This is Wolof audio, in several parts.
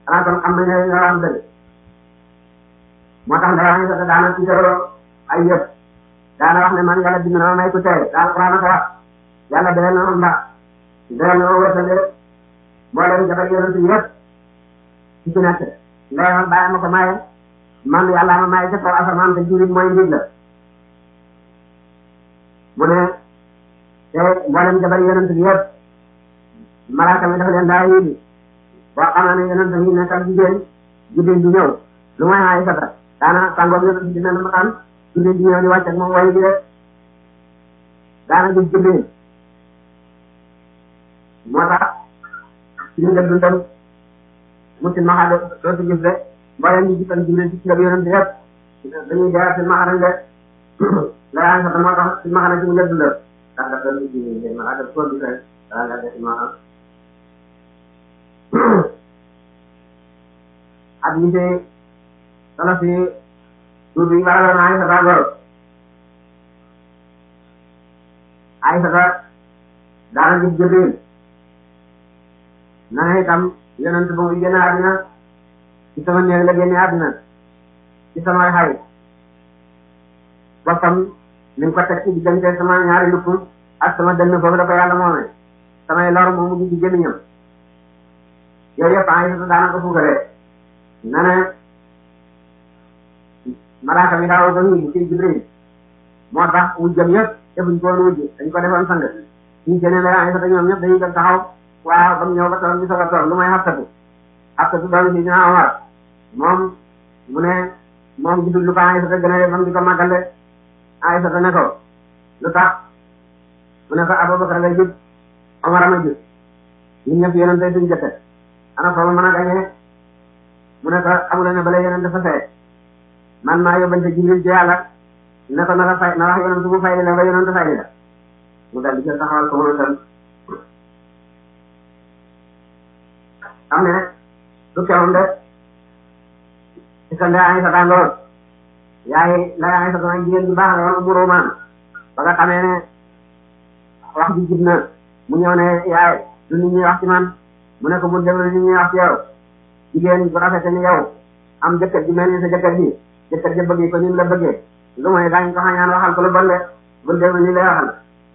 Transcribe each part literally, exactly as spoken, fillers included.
xanaa kon xam nañ ne nga wax dëgg moo tax ndey Aysata daana ci jëroo ay yëpp daana wax ne man yàlla bind na ma may ku tey daal Alxuraan ko wax yàlla doyal na ma ndax doyal na ma wërsëg mboolem jabar yonent yi yëpp ci ci nekk ndeyam bàyyi ma ko maye man yàlla ma maye ca kaw asamaan te jurit mooy ndig la mu ne te mboolem jabar yonent yi yëpp malaaka mi dafa leen daa yéegi boo xam ne yonent yi nekk ak jigéen jigéen di ñëw lu mooy Aysata daana tàngoor yonent dina na ma xam jigéen di ñëw di wàcc ak moom way bi de daana gis jigéen moo tax ci ñu def dundam musin maxaa de doo si gis de mboolem ñi gisan jigéen ci ci la yonent yëpp dañuy jaar si maxaa nañ de la Aysata moo tax si maxaa na ci mu def dundam ndax dafa doon jigéen maxaa def koo di fay daa nga def si maxaa ak ñi see solo si tur bi waraloon Aysata góor Aysata daana gis Jibril na ne itam yonent ba muy génne àddina ci sama néeg la génne àddina ci sama xay boppam ni nga ko teg ci diggante sama ñaari lupp ak sama dënn foofu la ko yàlla moomee samay lor moom mu ngi ci gémmiñam yooyu yëpp Aysata daana ko fuukaree na ne malaaka mi daaw ba ñu ci Jibril moo tax wujjam yëpp defuñ ko woon wujj dañ ko defoon sang suñ génne la Aysata ñoom ñëpp dañuy dem taxaw waaw ba mu ñëw ba toog ñu soog a toog lu may Xafsatu Xafsatu doomi si dina Omar moom mu ne moom gisul lu ko Aysata gën a bam di ko màggal de Aysata ne ko lu tax mu ne ko Abubakar lay jub Omar ama jub ñun ñëpp yonente duñ jëkke ana foofu mën a gañee mu ne ko amula ne bala yonente fa fee man maa yóbbante Jibril ci yàlla ne ko na la fay na wax yonente bu fay la ba yonente fay la mu dal di jël taxawal ko mën a tam xam ne du kewam de ci sa ndey Aysata ngoor yaay lay Aysata nag jigéen bi baax la woon Ummu Ruumaan ba nga xamee ne wax ji jib na mu ñëw ne yaay du nit ñuy wax ci man mu ne ko bu déglu nit ñuy wax ci yow jigéen bu rafete ni yow am jëkkër ji mel ni sa jëkkër ji jëkkër ji bëgg ko ni mu la bëggee lu mooy daañu ko xañaan waxal ko lu bon de bu déglu ni lay waxal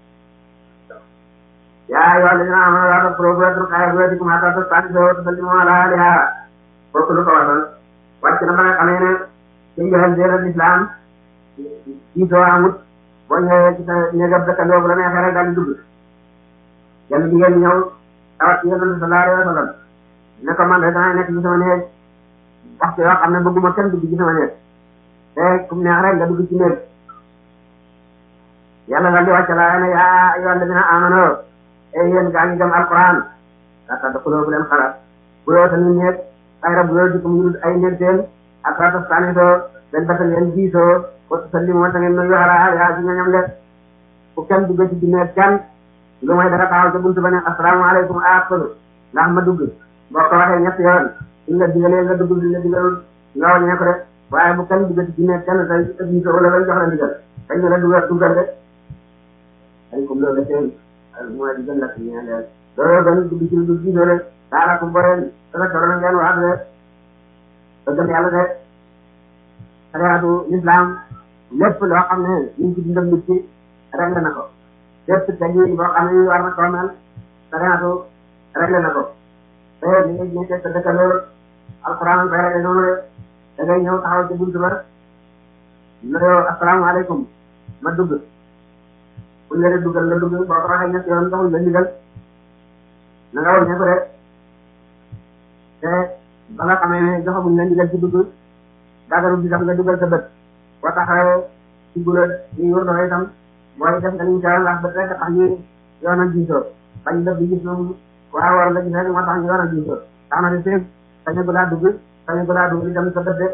yaa ayyuhaa allaziina aamanuu laa tadxuluu buyuutan ghayra buyuutikum hattaa tasta'nisuu wa tusallimuu alaa ahlihaa kooku lu ko waral wàcc na ba nga xamee ne ci njëlbéenu lislaam jiitoo amut boo ñëwee ci sa néegam dëkkandoo bu la neexee rek daal di dugg yenn jigéen ñëw tawat ci Yonent sallallahu alayhi wa sallam ne ko man de damay nekk ci sama néeg waxtu yoo xam ne bëgguma kenn dugg ci sama néeg te kum neex rek nga dugg ci néeg yàlla daal di wàcc laa ne yaa ayyuhaa allaziina aamanuu e yéen gaa ngi gëm alquran laa tadxuluu bu leen xalaat buyuutan ñu néeg ghayra buyuutikum yu dul ay néeg seen hattaa tasta'nisuu leen bata ngeen diisoo wa tusallimuu ta ngeen nuyu alaa ahlihaa ci ñoñam de ku kenn dugg ci néeg kenn lu mooy dara taxaw ca buntu ba ne assalaamu aleykum aqulu ndax ma dugg boo ko waxee ñetti yoon suñ la digalee nga dugg suñ la digalul nga wàññee ko de waaye bu kenn dugg ci néeg kenn tey diisoo wala lañ jox la ndigal dañ ne la dugal duggal de aleykum loolu la seen mooy di gën la si ñaan leen loolu gën dugg ci lu dul gisoo de daala ko boreen dana toro na ngeen waat de ba gëm yàlla de xariatu l'islam lépp loo xam ne ñu ngi ci dundam nit ci réglé na ko lépp tegi boo xam ne war na koo mel xariatu réglé na ko te li nga nekkee sa dëkkandoo alquran koy réglé noonu de da ngay ñëw taxaw ci buntu ba nuyoo asalaamaaleykum ma dugg buñ la dee duggal nga dugg boo ko waxee ñett yoon taxul nga ndigal na nga wàññee ko de te ba nga xamee ne joxaguñ la ndigal ci dugg dagaru bi sax nga duggal sa bët boo taxawee ci gura yi wër doxe itam mooy def nga liñ ca ndax bët rek tax ñu yoonal diisoo bañ bët bi gis moom waaw war nga gis rek moo tax ñu yoonal diisoo tax na di feeg sañu gu daa dugg sañu gu daa dugg di dem sa bët de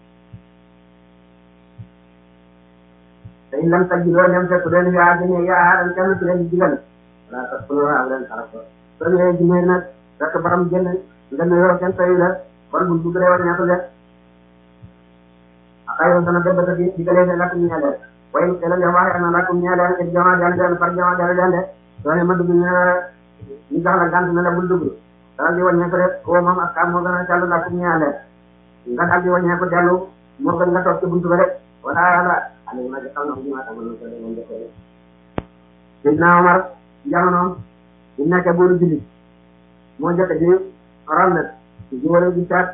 te in lam tajidoo dem fekk leen yaa gënee yaa dañ kenn ci leen digal wala tax ku am leen xaraf ko soo ñëwee jimee nag fekk borom génn nga nuyoo kenn tayu la kon buñ dugg rek wàññeeku de xayma dana dem ba tey di digalee ne lakk ñeel leen waaye te lan yow waxee na lakk ñeel leen et jamono jàll leen par jamono jàll leen de soo ne ma dugg ñu ñu jox la gànt ne la bul dugg dal di wàññeeku rek woo moom ak kam moo gën a jàll ndax fu mu ñaale nga dal di wàññeeku dellu moo gën nga toog ci buntu ba rek wala wala ali ma xam na ñu ma tamal ko leen defee Sidna Omar jamono bu nekkee buuru julli moo jot ji ron na ci wala gi taat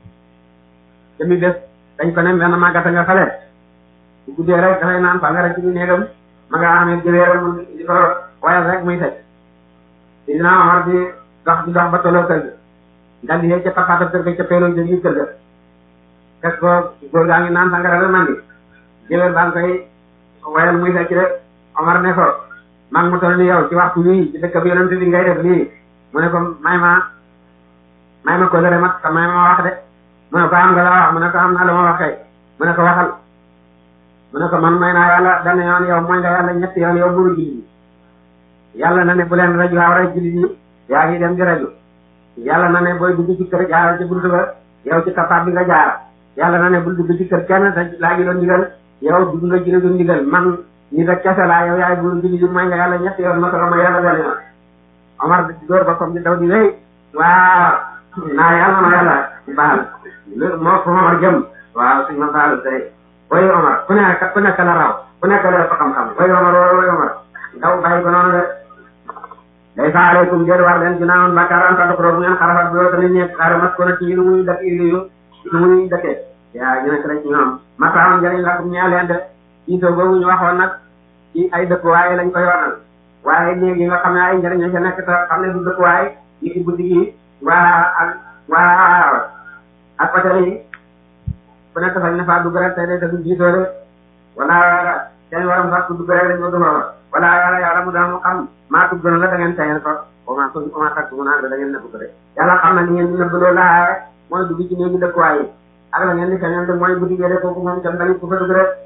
te mi des dañ ko ne benn màggata nga xale bu guddee rek dafay naan fa nga rek ci néegam ma nga amee jëweeram mu di ko wayal rek muy teg Sidna Omar di dox di dox ba tolloo kër gi dal di yee ca papaata kër ga ca peeloon jël ñu kër ga fekk ko góor gaa ngi naan sangara la mandi jëweer baa ngi koy wayal muy teg rek Omar ne ko man mu toll ni yow ci waxtu bii ci dëkk bi yonent bi ngay def lii mu ne ko may ma may ma ko lëre mat te may ma wax de mu ne ko am nga la wax mu ne ko am naa la ma wax kay mu ne ko waxal mu ne ko man may naa yàlla benn yoon yow mooy nga yàlla ñetti yoon yow buru jullit yi yàlla na ne bu leen raju xaw rek jullit yi yaa ngi dem di raju yàlla na ne booy dugg ci kër jaaral ci buntu ba yow ci kapaat bi nga jaara yàlla na ne bul dugg ci kër kenn te laa gi doon ndigal yow dugg nga jële doon ndigal man ni da kese laa yow yaay buru jullit yi mooy nga yàlla ñetti yoon ma ko ma yàlla benn yoon Omar door ba comme di daw di wéy waaw naa yàlla na yàlla baal moo ko Omar jëm waaw suñ ma baal tey way Omar ku nekk ku nekk la raw ku nekk la fa xam-xam way Omar way Omar daw bàyyi ko noonu de day sa aleykum jël war leen ginnaawoon bàkkaar an tadduxuloo bu ngeen xarafat bi tamit ñeeg xaare mas ko na ci lu muy dëkk yu lu muy dëkkee yaa ñu nekk rek ci ñoom masaam njëriñ la kum ñaa leen de jiitoo boobu ñu waxoon nag ci ay dëkkuwaay lañ koy wanal waaye léegi nga xam ne ay njëriñ ca nekk te xam ne du dëkkuwaay yi ci guddi gi waa ak waa ak hôtel yi ku nekk sañ na faa dugg rek tey de te du jiitoo de wala seen waram sax ku dugg rek dañ ko dugg wala yàlla yàlla mu daal mu xam maa tudd na la da ngeen tayal ko o maa ko o maa takk mu naan da ngeen nëbb ko de yàlla xam na ni ngeen di nëbb loolu laa mooy dugg ci néegi dëkkuwaay yi ak la ngeen di feeñal de mooy guddi gi de kooku moom tam tamit ku fa dugg rek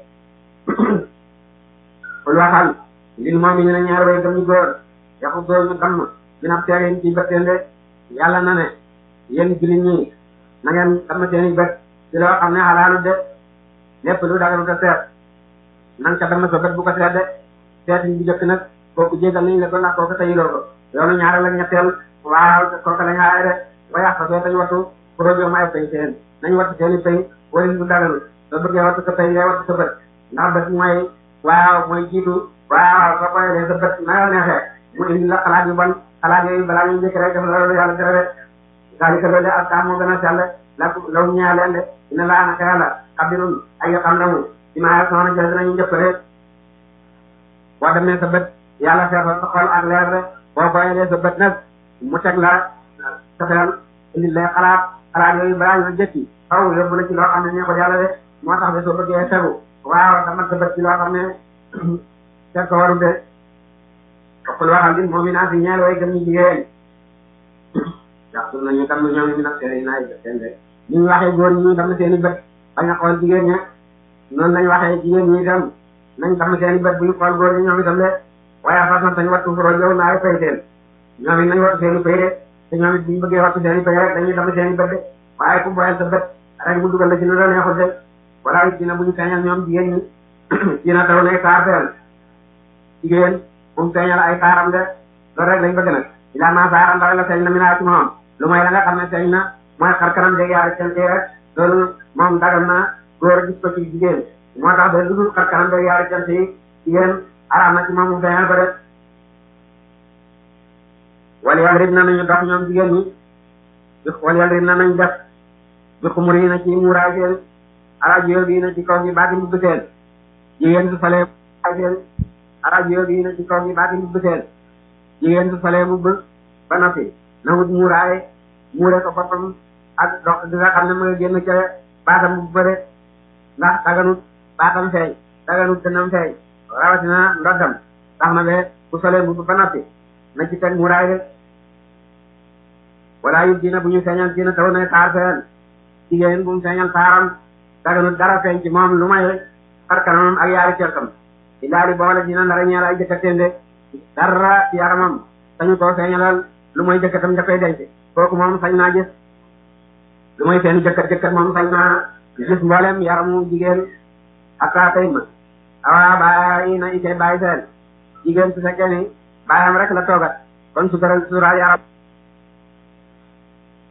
kul waxal lil mu'minina ñaar way gëm ñu góor yaxu góor ñu damm dina teegin ci bëtteen de yàlla na ne yéen jullit ñi na ngeen damm seeni bët ci loo xam ne xalaalu de lépp lu dagalu te seet na nga ca damm sa bët bu ko seet de seetin bi jëkk nag kooku jégal nañ la ko ndax kooku tayiloo ko yoonu ñaareel ak ñetteel waaw kooku la ñaareel de ba yàq soo dañ wattu projet may pay seen nañ wattu seeni pay wala lu dagalu soo bëggee wattu sa pay ngay wattu sa bët ndax bët mooy waaw mooy jiitu waaw soo koy dee sa bët na la neexee mu indi la xalaat yu bon xalaat yooyu balaa ñu njëkk rek def la loolu yàlla tere de daalika loolu ak kaa moo gën a sell la law ñaa leen de dina laa naka yàlla xabirun ay xam na mu ci maa soxna jël dinañu njëkk rek boo demee sa bët yàlla seetal sa xol ak leer rek boo koy sa bët nag mu teg la sa xel indi lay xalaat xalaat yooyu balaa ñu jëkki xaw yóbbu la ci loo xam ne neexul yàlla de moo tax de soo bëggee tegu waaw dama sa bët ci loo xam ne seet ko waru de xul waxal din moom i naa si ñeel way gëm ñu jigéen ndax dum nañu tam ñoom ñu nag seen naay seen de ñu waxee góor ñi dam seen i bët bañ a xool jigéen ña noonu lañ waxee jigéen ñi itam nañ dam seen i bët bu ñu xool góor ñi ñoom itam de waaye fas na tañ wattu foro jow naay pay seen ñoom it nañ wattu seen i pay de te ñoom it bu ñu bëggee wattu seen i pay rek dañuy dam seen i bët de waaye ku boyal sa bët rek mu dugal la ci lu la neexul de wala it dina bu ñu feeñal ñoom jigéen ñi dina taw ne taar feel jigéen bu mu feeñal ay taaram de loolu rek lañ bëgg nag ilaa ma saara ndax la feeñ na mi naa ci moom lu may la nga xam ne feeñ na mooy xar kanam dégg yaara seen rek loolu moom dagal na góor gis ko ci jigéen moo tax de lu dul xar kanam dégg yaara seen yi jigéen araam na ci moom mu feeñal ko de wala yàlla rib na nañu dox ñoom jigéen ñi wala yàlla rib na nañ def bi xumur yi na ci muuraay seen arajo bi na ci kaw gi baati mbubb seen jigéen su falee seen arajo bi na ci kaw gi baati mbubb seen jigéen su falee mbubb ba noppi na wut muuraay muure ko boppam ak dox di nga xam ne mooy génn ca baatam mbubb ba de ndax daganut baatam feeñ daganut dënam feeñ rawatina ndoddam tax na be bu solee mbubb ba noppi na ci teg muuraay de wala yu dina bu ñu feeñal dina taw na taar feen jigéen bu mu feeñal taaram daganut dara feeñ ci moom lu may xar kanamam ak yaari cerkam i daali boole dina ndara ñeel ay jëkkateen de dara ci yaramam sañu koo feeñalal lu mooy jëkkatam da koy denc kooku moom sañ naa gis lu mooy seeni jëkkat jëkkat moom sañ naa gis mboolem yaramu jigéen ak kaa tey ma awa bàyyi na itee bàyyi seen jigéen su fekkee ni bàyyam rek la toogat kon su dara suuraal yaram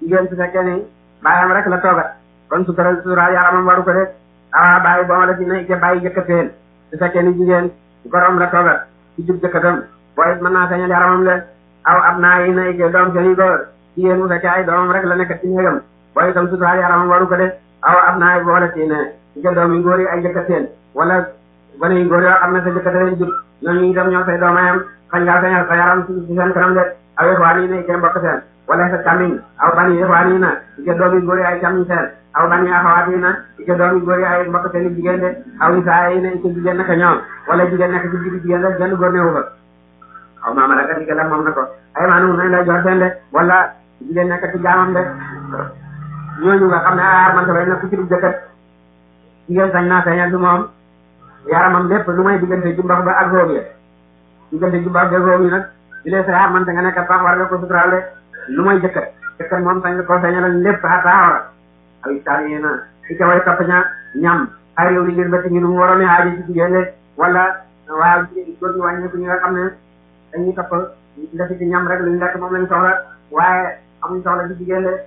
jigéen su fekkee ni bàyyam rek la toogat kon sutural suturaal yaramam waru ko de awa bàyyi booma la si ne ike bàyyi jëkkateel su fekkee ni jigéen gorom la toogat ci jub jëkkatam booy mën naa sañal yaramam le aw ab naa yi na ike doom seen i góor jigéen mu fekkee ay doomam rek la nekk ci néegam booy itam suturaal yaramam waru ko de aw ab naa yi boole si ne ike doom yi góor yi ay jëkkateel wala gone yi góor yoo xam ne sa jëkkateel jub ñooñu itam ñoo say doomayam xañ ngaa sañal sa yaram ci seen kanam de aw yëfwaan yi na ike mbokk seen wala sa càmmiñ aw ban yi yëfwaan yi na ike doom yi góor yi ay càmmiñ seen aw ban yi axawaat yi na ike doom yi góor yi ay mbokk seen i jigéen de aw isaa yi na ike jigéen nekk ñoom wala jigéen nekk ci digg jigéen de genn góor newu fa aw maama la kat ike la moom na ko ay maanu nañ lay jox seen de wala jigéen nekk ci jaamam de ñooñu nga xam ne aar man bay na ku ci du jëkkat jigéen sañ naa feeñal du moom yaramam lépp lu may diggante jumbax ba ak róom yi diggante jumbax ba róom yi nag di lee sa yaar man te nga nekk sax war nga ko suturaal de lu may jëkkat jëkkat moom sañ nga ko feeñalal lépp xataa wara ay taal yi na i ca way topp ña ñam ay réew li ngir bëtt ngi nu mu waroon a aaji ci jigéen de wala waaw góor ñi wàññeeku ñi nga xam ne dañuy topp ndefi ci ñam rek luñ lekk moom lañ soxla waaye amuñ soxla ci jigéen de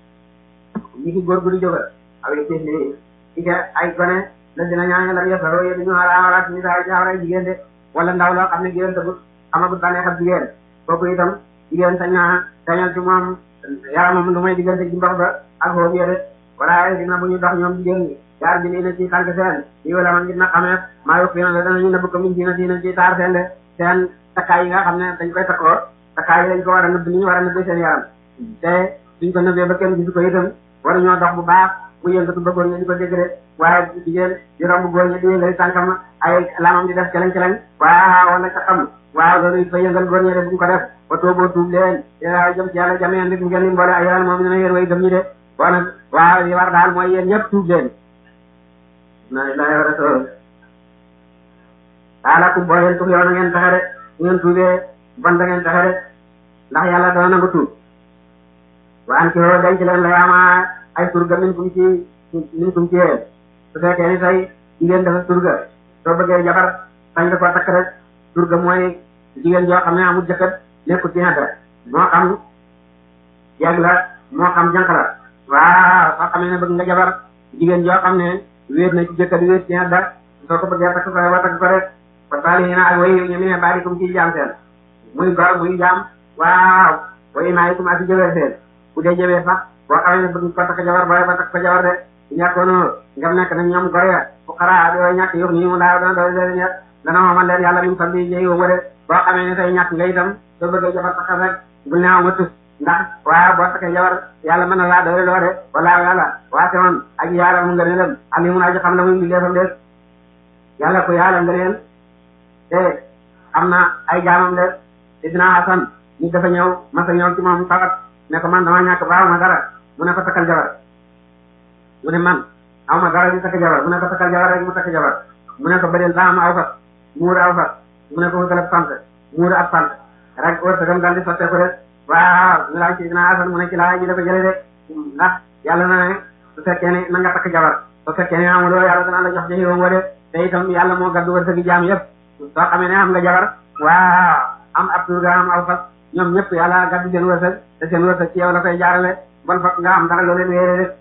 ñi ki góor gu di jógal aw ci ni i ca ay gone la dina ñaaña lam yesaro yé duñu ala wala ni sa jaawra jigéen de wala ndaw loo xam ne jigéen tagut amagut bànneex ak jigéen kooku itam jigéen sañ naa sañal ci moom yaramam lu may diggante ci mbax ba ak foofu yére wala dina bu ñu dox ñoom jigéen ñi jaar bi nii na ci tànk seen yi wala man ngir na xamee maa yokk yéen la danañu nëbb ko min dina dina ci taar seen de seen takkaay yi nga xam ne dañ koy takkoo takkaay yi dañ ko war a nëbb ni ñu war a nëbbee seen yaram te duñ ko nëbbee ba kenn gisu ko itam waru ñoo dox bu baax bu yëngatu ba góor ñi di ko dégg de waaye jigéen di romb góor ñi di yëngal tànkam ay lamam di def celeñ celeñ waaw wala ca xam waaw loolu it fa yëngal góor ñi de buñ ko def ba tooboo tuub leen yaa jëm ci yàlla jameen nit ngeen ni mboole ay yàlla moom dina yéen way gëm ñi de wala waaw li war daal mooy yéen ñëpp tuub leen na ilahi wa rasul daalakum boo leen tuub yow na ngeen taxe de ngeen tuubee bon da ngeen taxe de ndax yàlla dana nangu tuub waan ki hoo denc leen la yaama ay surga min kum ci min kum ci yéen su fekkee ni tey jigéen dafa surga soo bëggee jabar sañ nga ko takk rek surga mooy jigéen joo xam ne amul jëkkër nekkul ci xedda moo xam jeeg la moo xam jànq la waaw soo xamee ne bëgg nga jabar jigéen joo xam ne wéet na ci jëkkër wéet ci xedda soo ko bëggee takk ko wa takk ko rek fa taali na ak way ñu ne bari kum ci jaam seen muy gor muy jaam waaw way naa ikum asi jëwee seen bu dee jëwee sax boo xamee ne bëgg ko takk jabar booy ba takk ko jabar de ñàkkoon ngam nekk nag ñoom gore ya fu xaraa doo ñàkk yox nii mu daaw dana doy leen ñett dana moomal leen yàlla min fam bi jëy woo de boo xamee ne tey ñàkk nga itam soo bëggee jabar takkal rek bul neew ma tus ndax waaw boo takkee jabar yàlla mën na laa doy loo de wala yàlla waate woon aji yàlla mu nga ne lam ali mun aji xam la muy mbindeefam de yàlla ko yàlla nga leen te am na ay jaamam de sidina Hasan nit dafa ñëw masa ñëw ci moom tawat ne ko man dama ñàkk baaw ma dara mu ne ko takkal jabar mu ne man aw ma dara di takk jabar mu ne ko takkal jabar rek mu takk jabar mu ne ko bëdeel ba am aw fas muur aw fas mu ne ko wutal ab sant muur ab sant rek wërsëgam dal di sottee ko de waaw ñu laaj ci dina Hasan mu ne ci laa ji da ko jële de ndax yàlla na ne su fekkee ne na nga takk jabar su fekkee ne amuloo yàlla dana la jox jaxiwam wa de te itam yàlla moo gaddu wërsëgi jaam yëpp soo xamee ne am nga jabar waaw am ab tur ga am aw fas ñoom ñëpp yàlla gaddu seen wërsëg te seen wërsëg ci yow la koy jaarale bon fokk nga am dara loo leen wéere de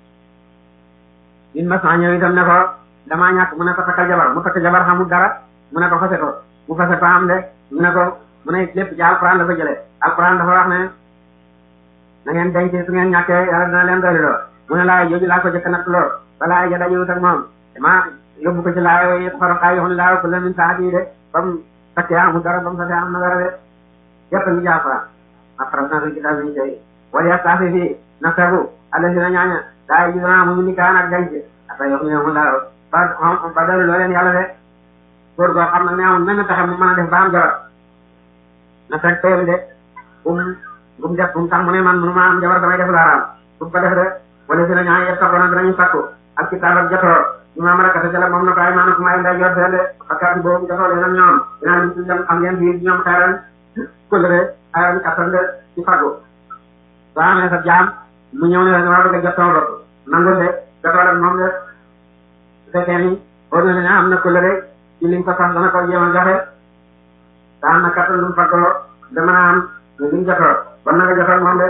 in mas ñëw itam ne ko damaa ñàkk mu ne ko takkal jabar mu takk jabar xamul dara mu ne ko fase ko mu fase ko am de mu ne ko mu ne lépp ci alquran la ko jëlee alquran dafa wax ne na ngeen denc su ngeen ñàkkee yàlla dina leen dooli loo mu ne laa jooju laa ko jëkk natt loo balaa ja dañuwut ak moom dama yóbbu ko ci laa yëpp xorokaa yoxon laa ko la min saati yi de ba mu takkee amul dara ba mu fase am na dara de yëpp ngi jaafara après na fi kitaab yi tey wala yastaafi fii nafsahu allasina ñaaña daa yi gis mu ni kaan ak denc ata yox ne mu laa ba ba dooli loo leen yàlla de góor goo xam nag ne amul menn taxe mu mën a def ba am jabar na fekk teel de um gum def gum tax mu ne man mënu ma am jabar damay def laaraam bu ko def de wala si na ñaa yëpp taxoona dinañu sakku ak kitaab ak jotoo ñu ma marakata jala moom na ko ay maanaam ay nday jor seen de fakkaat bi boobu jotoo leen ak ñoom dinaa lim ci dem xam ngeen fii ñoom xeeran kóllëre ayoon kattan de ci faggu soo amee sa jaam mu ñëw ne la nga bëgg a jot sama bopp nangul de jotoo ak moom de su fekkee ni war na ne am na kóllëre ci liñ ko sax dana ko jéem a joxe te am na kattan lu mu faggoo dama naa am ñu liñ jotoo ban na nga jotoo moom de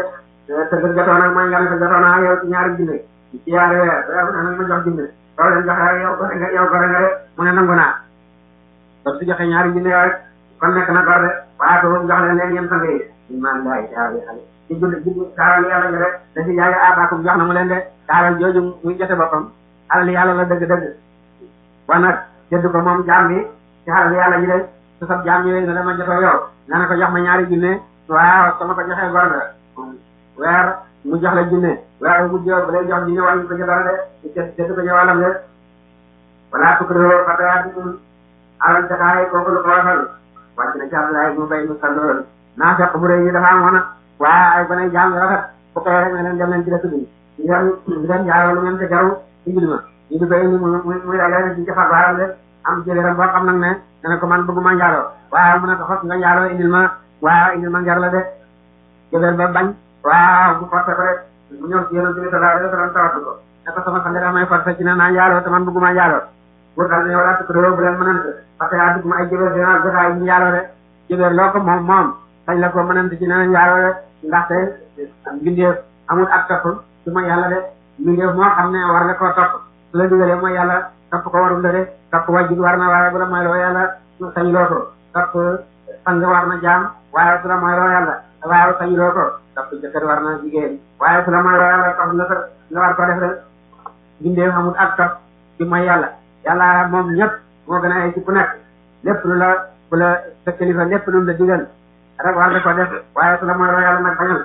te te jotoo nag mooy nga ne te jotoo naa yow ci ñaari junne ci yaari weer yow nag ma jox junne soo leen joxe yow gore nga yow gore nga de mu ne nangu naa ba su joxe ñaari junne yow rek kon nekk na gore de waaye ko jox leen leen yéen sang yi ñu maan laay taaw yi xale ci junne junne taawal yàlla ñu de da si jaay aataakum jox na mu leen de taawal jooju muy jote boppam alal yàlla la dëgg dëgg wa nag jëdd ko moom jaam bi ci alal yàlla ji de su sab jaam ñëwee nga dama jotoo yow nga ne ko jox ma ñaari junne waaw sama ko joxee gor nga weer mu jox la junne weer mu jox ba lay jox junne wàññi ko ci dara de ci jëdd ko ñëwalam de wala tukkido fatayaatikum alal jataay kooku lu ko waxal wàcc na ci Abdoulaye mu bay mu sandoon naa fekk bu rëy ñi dafa amoon waa ay gone jaam yu rafet bu koy rek ne leen dem leen ci dëkk bi ngeen ngeen jaaroo lu ngeen te jaru ci ma ñu di koy indi mu muy muy dajale ci jafar baaram de am jëleeram boo xam nag ne dana ko man bëgguma njaaroo waaw mu ne ko xos nga njaaroo indil ma waaw indil ma njar la de jëleer ba bañ waaw bu forcé ko rek mu ñëw ci yéen bi sallallahu alayhi wa sallam tawatu ko ne ko sama sang daa may forcé ci ne naa njaaroo te man bëgguma njaaroo pour daal ne wala tukk doo bu leen mënante parce que yaa dugg ma ay jëbeer dina jotaay ñu njaaroo de jëbeer loo ko moom moom sañ la ko mënante ci ne njaaroo de ndaxte mbindeef amul ak topp su ma yàlla de mbindeef moo xam ne war nga koo topp su la digalee mooy yàlla topp ko warul la de topp wajjit war na waaye bu la mooy loo yàlla sañ loo ko topp sang war na jaam waaye su la mooy loo yàlla waaye sañ loo ko topp jëkkër war na jigéen waaye su la mooy loo yàlla topp nga nga war ko def rek mbindeef amul ak topp ci mooy yàlla yàlla moom ñëpp moo gën a ay ci ku nekk lépp lu la bu la sa kilifa lépp lu la digal rek war nga ko def waaye su la mooy loo yàlla nag bañal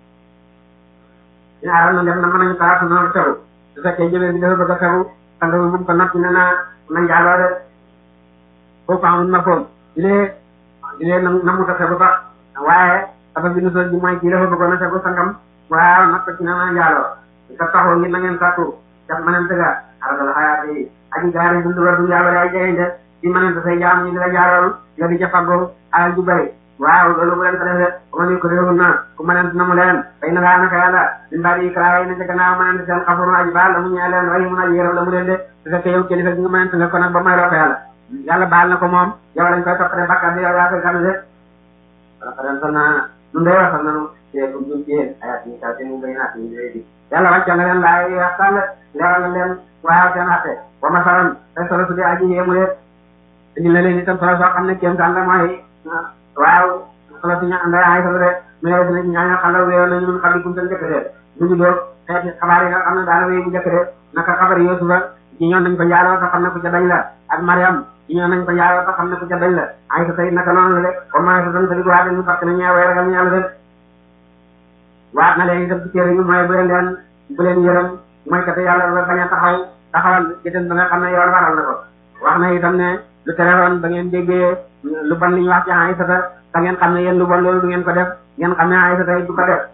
ñu aaral na def na mën nañu taatu noonu tegu su fekkee jëbee bi dafa bëgg a tegu sang bi bu ko noppi ne naa na njaaloo de foofu amul na foom di lee di lee na mu ta tegu sax waaye dafa bi nu sol ji mooy kii dafa bëggoon a tegu sangam waaw nag ko ci ne naa njaaloo ka taxoo ngir na ngeen sàkku def mëneen tëga aradal xayaat yi aji gaari dundu war du yàlla day jegente di mëneen say jaam ñi di la jaarool nga di ca faggu alal ju bari waaw loolu bu leen ko defee ba ma ni ko réewul na ku mëneen na mu leen bay na ngaa naka yàlla min baadi yi kalaa way na ca gannaaw mëneen seen xafuru aji baal la mu ñee leen way mun aji yërëm la mu leen de su fekkee yow kilifa gi nga mëneen nga ko nag ba may loo ko yàlla yàlla baal na ko moom yow lañ koy toppate bakkaat bi yow yaa koy gànn de wala ko den sal naa nun day wasal nanu teekum jum ci yéen ayat yi kaw te mu bay naat yi di yàlla wàccal na leen laay waxtaan leeral na leen waaw seen atte wa masalan ay solo su dee aji yéemu de indi na leen itam solo soo xam ne kéem taan la mooy waaw solo si ña nday ay solo de mais dina ci ñaaña xalaw wéyoon nañu mun xam ni kum seen jëkk de duñu doog xeeti xabaar yi nga xam ne daana wéy bu jëkk de naka xabar Yuusufa ci ñoon nañ ko njaaloo sa xam ne ku ca dañ la ak Mariam ci ñoon nañ ko njaaloo sa xam ne ku ca dañ la ay sa tey naka noonu la de comme ma sa tan sa dig waa dañu fàtte na ñeewee ragal ñu yàlla de waat na leen itam ci téere yi mooy bu leen leen bu leen yërëm mooy kat yàlla ba bañ a taxaw taxawal jëten ba nga xam ne yoon waral na ko wax na itam ne lu terewoon ba ngeen déggee lu bon li ñu wax ci Aysata da ngeen xam ne yéen lu bon loolu du ngeen ko def ngeen xam ne Aysata du ko def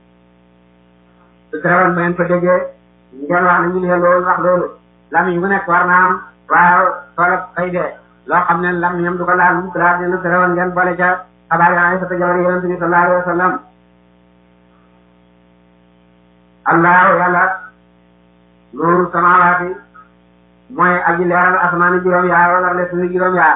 lu terewoon ba ngeen ko déggee ngeen wax ne ñu ne loolu wax loolu lamiñ bu nekk war naa am waaw toola xëy de loo xam ne lamiñam du ko laal mu laa ne lu terewoon ngeen boole ca xabaar yi Aysata jabar yonent bi sallallahu alayhi wa sallam allahu yàlla nuuru samawaati mooy aji leeral asmaani juróom yaar wala le suñu juróom yaar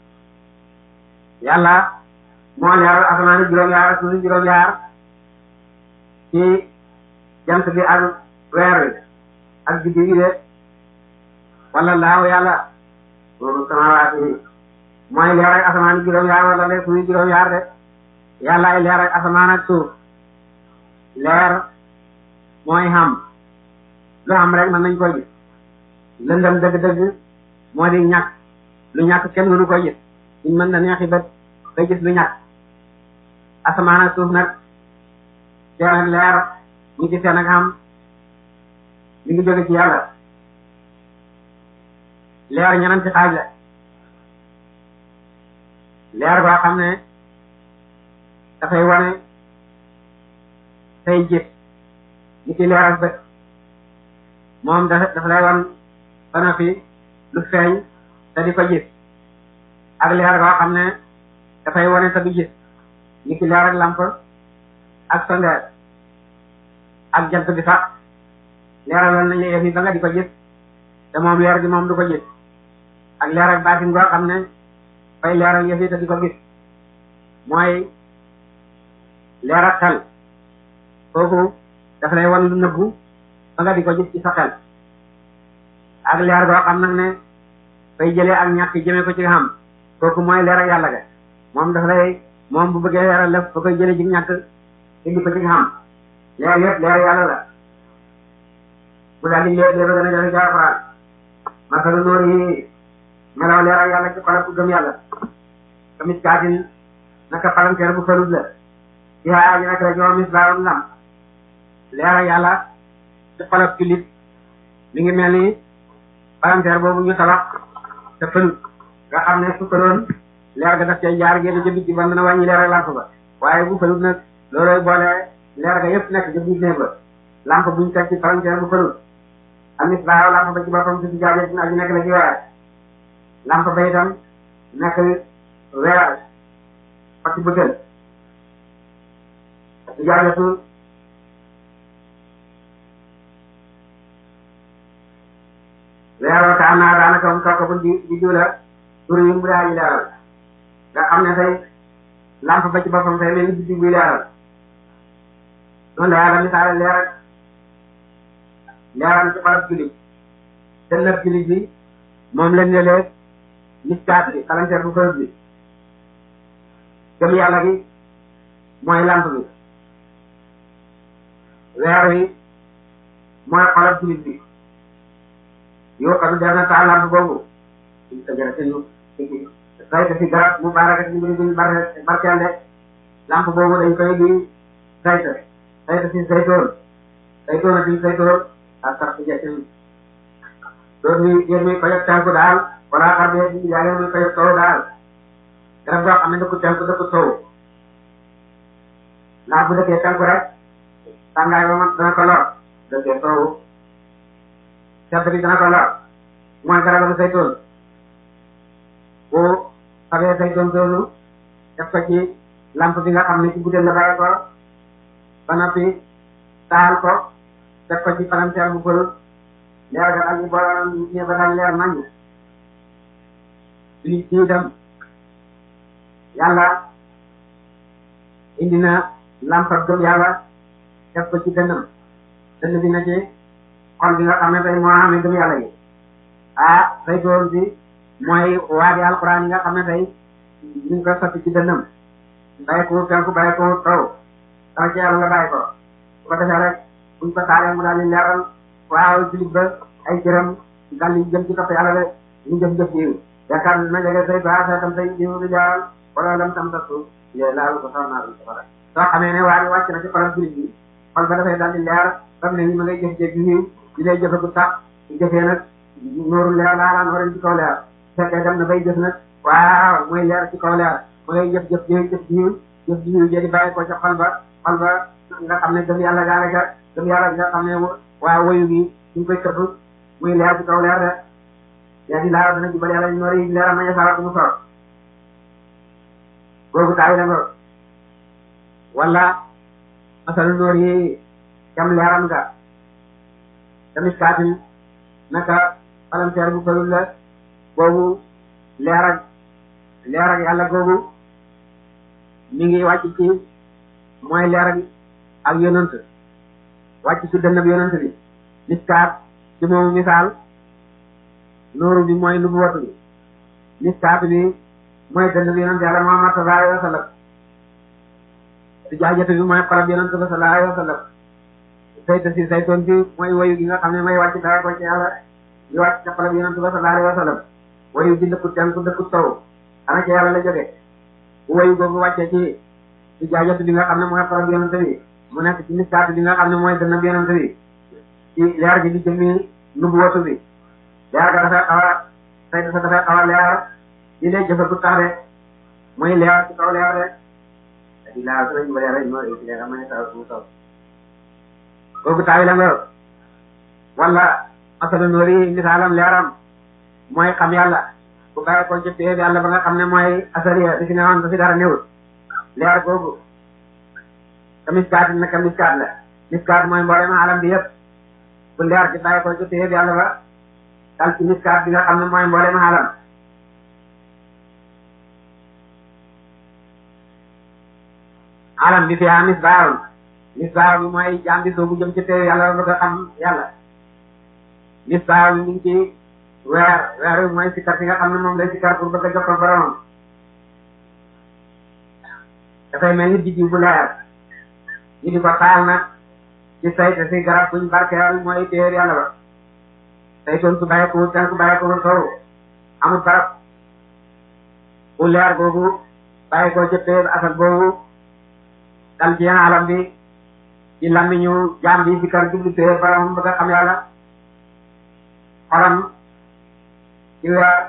yàlla moo leeral asmaani juróom yaar suñu juróom yaar ci jant bi ak weer wi ak biddi yi de wala laaw yàlla nuuru samawaati mooy leeral asmaani juróom yaar wala le suñu juróom yaar de yàlla ay leeral asmaan ak suuf leer mooy xam lu xam rek mën nañ koy gis lëndëm dëgg-dëgg moo di ñàkk lu ñàkk kenn mënu koy gis ñu mën na neexi bët bay gis lu ñàkk asamaan ak suuf nag seen ak leer ñu ci seen ak xam li ngi jóge ci yàlla leer ñeneen ci xaaj la leer boo xam ne dafay wane say gis li ci leeral bët moom dafa dafa lay wan bana fi lu feeñ te di ko gis ak leer boo xam ne dafay wane te du gis li ci leer ak lamp ak sondeer ak jant bi sax leeralal nañ la yëf ba nga di ko gis te moom leer gi moom du ko gis ak leer ak baatin goo xam ne fay leeral yëf yi te di ko gis mooy leer ak xel kooku daf lay wan lu nëbbu ba nga di ko gis ci sa xel ak leer goo xam nag ne fay jëlee ak ñàkk jëmee ko ci xam kooku mooy leer ak yàlla ga moom daf lay moom bu bëggee leeral lëf ba koy jëlee ci ñàkk indi ko ci xam leer yëpp leer yàlla la bu daal di leer leer ba gën a jafe ci alxuraan masalu noor yi melaw leer ak yàlla ci xolab ku gëm yàlla tamit kaatin naka palanteer bu falut la ci haa ji nekk la ñoo mis baaram lam leer ak yàlla ci xolab jullit mi ngi mel ni palanteer boobu ñu tabax te falut nga xam ne su ko doon leer ga daf cay jaar génn jëbit ci ba dana wàññi leer ak lamp ba waaye bu falut nag looloy boole leer ga yëpp nekk jëf ne ba lamp buñ teg ci palanteer bu falut am mis baaw lamp ba ci boppam su ci jaajëf dina aji nekk la ci weer lamp ba itam nekk weer fatti bëggal su jaajëfu weeroo ta am naa daanaka mu toog bu di di diwla tur yi mu daa ji leeral nga xam ne tey lamp ba ci boppam tey mel ni biddi buy leeral noonu la yàlla misaale leeral leeral ci xolab jullit dënnab jullit bi moom lañ ne lee miskaat bi palanteer bu fërëb bi gëm yàlla gi mooy lamp bi weer wi mooy xolab jullit bi yoo xam ne def na taal lamp boobu suñ ko jëlee seen saytu si garab mu baaraka si mbiri buñ bar barkeel de lamp boobu dañ koy di saytu saytu si saytoon saytoon a diñ saytoon ak sax si jeexin doon mi yéen muy koy tànku daal wala xam ne di yaa muy koy taw daal garab goo xam ne dëkku tànku dëkku taw ndax bu dëkkee tànku rek tàngaay ba man dana ko lor dëkkee taw sedd bi dana ko lor mooy garab saytoon boo xamee saytoon soosu def ko ci lamp bi nga xam ne ci butéel la bàyyi ko ba noppi taal ko def ko ci palanteer bu bëri leer ga daal ñu boole ñu ba daal leer nañu li ci dem yàlla indi na lampa gëm yàlla def ko ci dënnam dënn bi na ci xol bi nga xam ne tey moo amee gëm yàlla yi ah saytoon bi mooy waadi alquran yi nga xam ne tey ñu ngi ko sotti ci dënnam bàyyi ko penku bàyyi ko taw dara ci yàlla nga bàyyi ko bu ko defee rek buñ ko taalee mu daal di leeral waaw jullit ba ay jërëm daal di jëm ci topp yàlla de ñu jëf jëf yiw yaakaar na jege say baax say tam say jiw bi jaaral wala lam tam tattu yooyu laal ko sax naa bi safara soo xamee ne waa ji wàcc na ci xolam jullit bi xol ba dafay daal di leer bam ne ni ma ngay jëf jëf yiw di lay jëfagu sax di jëfee nag nooru leer laalaa nooren ci kaw leer fekkee dem na bay jëf nag waaw mooy leer ci kaw leer ma ngay jëf jëf jëf jëf yiw jëf yiw jëdi bàyyi ko ca xol ba xol ba nga xam ne gëm yàlla gaale ga gëm yàlla nga xam ne waaw woyu gi ñu koy këpp muy leer ci kaw leer de yaa di laaw dana jubal yàlla noor yi leeram nañu sawar bu mu sor googu taay la nga wala masalu noor yi cam leeram nga tamit kaatin naka palanteer bu falul la boobu leer ak leer ak yàlla googu mi ngi wàcc ci mooy leer ak ak yonant wàcc ci dënn bi yonant bi miskaat ci moomu misaal nooru bi mooy nubuwatu bi miskaat bi mooy dënn bi yonant yàlla Muhammad sallallahu alayhi wa sallam si jaajëte bi mooy xolab yonant ba sallallahu alayhi wa sallam sayta si saytoon bi mooy wayu gi nga xam ne mooy wàcc dara ko ci yàlla yi wàcc ca xolab yonant ba sallallahu alayhi wa sallam wayu bi dëkkut ten ku dëkkut taw ana ci yàlla la jóge bu wayu googu wàccee ci si jaajëte bi nga xam ne mooy xolab yonant bi mu nekk ci miskaat bi nga xam ne mooy dënn bi yonant bi ci leer gi di jëmmi nubuwatu bi leer ga dafay xaw a saytu sa dafay xaw a leer di lay jëfandu tax de mooy leer ci kaw leer de di laa su lañu ba leer rek moo ci leer ma ne taw mu taw kooku tawi la nga wala masalu noori misaalam leeram mooy xam yàlla bu bàyyi ko ci téye yàlla ba nga xam ne mooy asariya di fi ne woon ba fi dara néewul leer googu te miskaat naka miskaat la miskaat mooy mboolem alam bi yëpp bu leer ci bàyyi ko ci téye yàlla ba dal ci miskaat bi nga xam ne mooy mboolem alam alam bi fi am misbaaxun misbaax bi mooy jaam bi soobu jëm ci téere yàlla bëgg a xam yàlla misbaax bi mi ngi ci weer weer bi mooy sikkar si nga xam ne moom lay sikkar pour bëgg a jokkal boromam dafay mel ni biddiw bu leer ñu di ko taal nag ci sayte si garab buñ barkeel mooy téere yàlla ba saytoon su bàyyi ko ten ku bàyyi ko sow amul barab bu leer boobu bàyyi ko jëppee asal boobu dal ci yenn alam bi ci làmmiñu jaam bi sikkar jublu téere boromam bëgg a xam yàlla xolam ci weer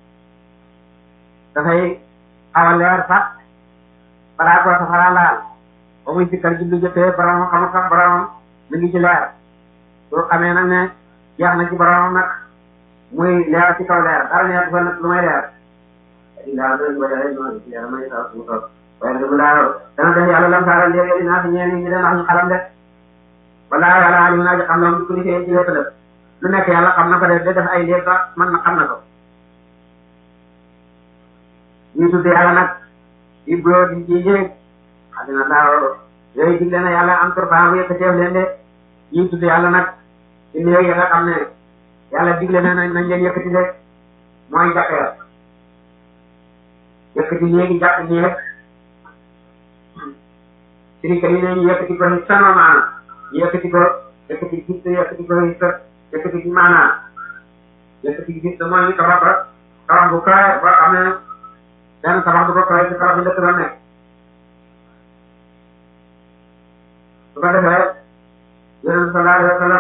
dafay xaw a leer sax balaa ko safara laal ba muy sikkar jublu jëppee boromam xamul sax boromam mi ngi ci leer soo xamee nag ne jeex na ci boromam nag muy leer ci kaw leer dara neex fa nag lu may leer daa doon ba dara noonu ci leer may taw suñu toog waaye dëgg laa dana def yàlla lam saaral léegi dinaa fi ñeen ñi dana wax ñu xalam de wala yàlla alim naa ji xam na ku liggéey ci lépp def lu nekk yàlla xam na ko def de def ay léeg sax man na xam na ko ñuy tudde yàlla nag di bro di ci yéeg xadina daaw yooyu digle na yàlla am turban bu yëkkateef leen de ñuy tudde yàlla nag ci léegi nga xam ne yàlla digle na nañ leen yëkkati de mooy jàkkeer yëkkati léegi jàkk ñeeg sirika yi ne ñu yëkkati ko ci sama maana ñu yëkkati ko yëkkati gis yëkkati ko yëkkati ci maana yëkkati gis mooy ñu tabax ba tabax bu kawe boo xam ne benn tabax bu ko kawe ci tabax bi dëkk la nekk su ko defee yonent sallallahu alayhi wa sallam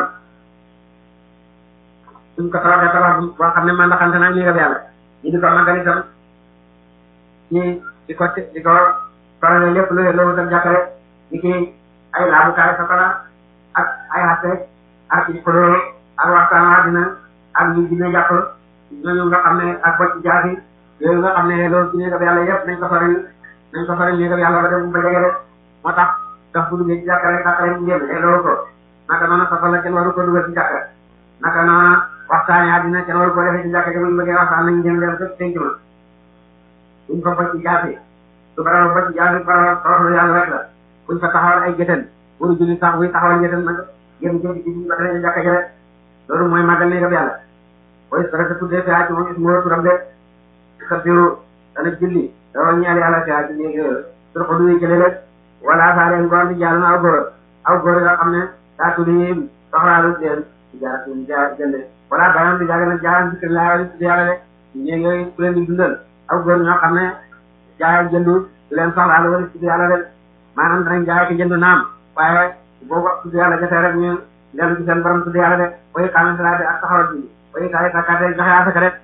suñ ko tabaxee tabax boo xam ne man la xam te naa ñu rab yàlla ñu di ko màggal itam ci di ko di ko farale lépp lu loolu dem jàkkare di ki ay laabukaay safara ak ay xatte ak ci xuloo ak waxtaan àddina ak ñu dina jàpp ñooñu nga xam ne ak bocc jaasi yooyu nga xam ne loolu ci néegam yàlla yëpp nañ ko sori nañ ko sori néegam yàlla ba dem ba jege rek moo tax daf bu duggee ci jàkkare jàkkare bu ngénn te loolu ko naka noonu safara kenn waru ko dugal ci jàkkare naka noonu waxtaane àddina kenn waru ko defee ci jàkkare buñ bëggee waxtaan nañ ngeen dem dëpp tenc ma buñ ko bocc jaasi su baraba bocc jaasi baraba toroxlu yàlla rek la buñ fa taxawal ay géttan waru julli sax buy taxawal géttan nag génn jënd ci buñ ko defee ci jàkkare rek loolu mooy màggal néegam yàlla booy sara tuddee fi ci moom is moo turam de sa biru dana julli doo ñeel yàlla fi ci néeg yooyu sur ko duy jële rek wala saa leen góor di jàll na aw góor aw góor yoo xam ne daa tuddi soxlaalu leen di jaar di jaar jënd wala bayoon di jàll nag jaaran ci kër laa wala tudd yàlla de néeg yooyu ku leen di dundal aw góor ñoo xam ne jaay jëndu leen soxlaalu wala tudd yàlla de maanaam danañ jaay ko jëndu naam waaye boobu tudd yàlla jotee rek ñu dellu ci seen borom tudd yàlla de way xaamante laa de ak taxawal julli way kaay takkaate joxe asaka de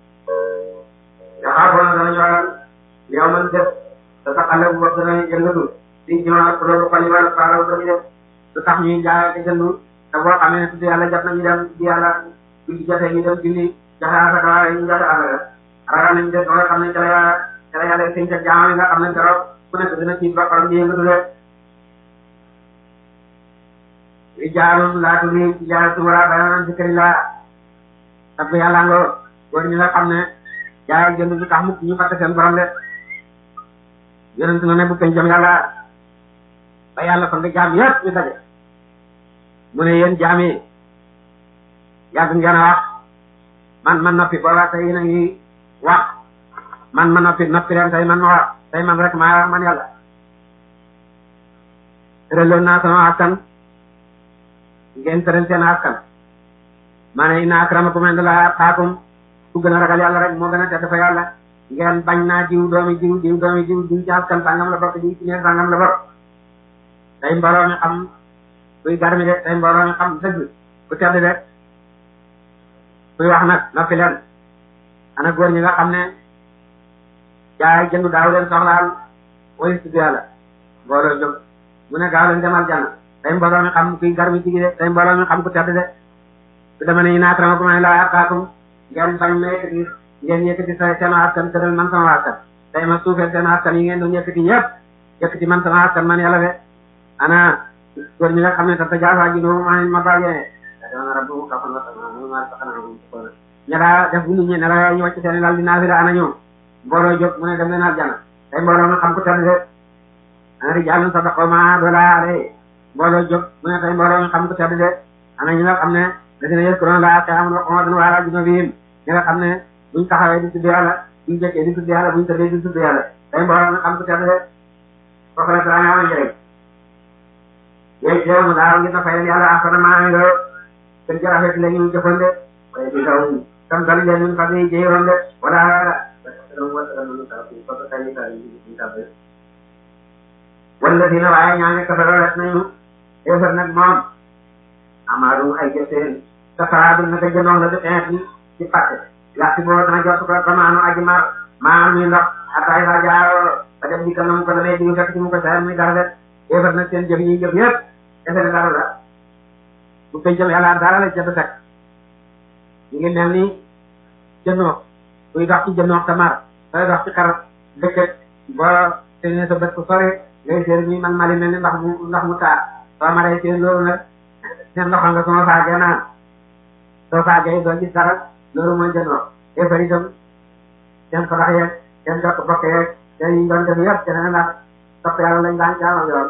yaxaa boona danañ waral yow man def da sa xale bu bopp danañ jëngatu di ñëw ak loolu xol yi wala faaraw dañu def du tax ñuy jaay te jëndu te boo xamee ne tudd yàlla jot nañu dem di yàlla julli jotee ñu dem julli joxe asaka waaye ñu joxe asaka ragal nañu def ba nga xam ne ca la yàlla ca la yàlla sëñ ca jaamam yi nga xam ne keroog ku nekk dina tiit ba xolam di yëngatu de rijaalun laa tulhiihim tijaaratun wa laa bay'un an zikrillah tab yàlla nga góor ñi nga xam ne jaay ak jënd du tax mukk ñu fàtte seen borom de yonent na ne bu pencam yàlla ba yàlla kon nga jaam yëpp ñu daje mu ne yéen jaam yi yàgg ngeen a wax man man noppi booba tey yéen a ngi wax man ma noppi noppi ren tey man ma wax tey man rek maa wax man yàlla tëraloon naa sama askan ngeen tëral seen askan maa ne inna akramakum indallahi atqaakum ku gën a ragal yàlla rek moo gën a tedd fa yàlla ngeen bañ naa jiw doomi jiw jiw doomi jiw jiw ci askan sàngam la bokk jiw ci ñeent sàngam la bokk tey mbooloo mi xam kuy garmi de tey mbooloo mi xam dëgg ku tedd de kuy wax nag noppi leen ana góor ñi nga xam ne jaay jëndu daaw leen soxlaal way tudd yàlla mbooloo jóg mu ne gaaw leen demal jànn tey mbooloo mi xam kuy garmi jigi de tey mbooloo mi xam ku tedd de su dama ne inna akramakum indallahi atqaakum ngeen bañ ma yëkkati ngeen yëkkati sa seen askan tëral man sama askan tey ma suufeel seen askan yi ngeen doon yëkkati yëpp yëkkati man sama askan man yàlla de ana góor ñi nga xam ne tata jaafa ji noonu ma ma bàyyee dana rabbu kafan wa sama ma saxana ko ña daa def bu nit ñi ne la ñu wàcc seen lal di naafila ana ñoom mbooloo jóg mu ne dem leen aljana tey mbooloo mi xam ku tedd de ana rijaalun sadaqu ma ahadu llaahi alayhi mbooloo jóg mu ne tey mbooloo ñu xam ko tedd de am na ñi nga xam ne dañu ne yëkkuroon laa qiyaamam wa qu'uudan wa alaa junuubihim ñi nga xam ne buñ taxawee di tudd yàlla buñ jëkkee di tudd yàlla buñ tëddee di tudd yàlla tey mbooloo ñu xam ko tedd de foofu la dara ñaaw njëriñ yooyu teew mu daaw ngir na fayal yàlla ahsana maa amiloo gën ci rafet la ñu jëfande waaye di daw tam dali leen min fadlihi jëyroon de wala wala dina waaye ñaane kafaroo ret nañu éefar nag moom amaarum ay jëfeen kafaraabil naka jëndoon la di xeet yi ci pàtte yaxti boo dana jot ko ba maanu aji mar maa muy ndox ataay fa jaaroo ba dem dikkal na mu ko demee digu fekk ci mu ko saer muy dara de éefar nag seen jëf yi jëf yëpp defe ne dara la bu pencam yàlla dara la ca fekk ñu ngi mel ni jënoox buy dox ci jënoox ta mar sooy dox ci xar dëkkat boo seen sa bët ko sore ngay seen mi man mali mel ni ndax mu ndax mu taa soo maree seen loolu nag seen ndoxa nga soo faagee naan soo faagee doo gis dara loolu mooy jënoox éefar itam seen ko dox yeeg seen jokk bokk yeeg seen yi doon def yëpp te ne ndax topp yàlla lañ daan jaamal yoon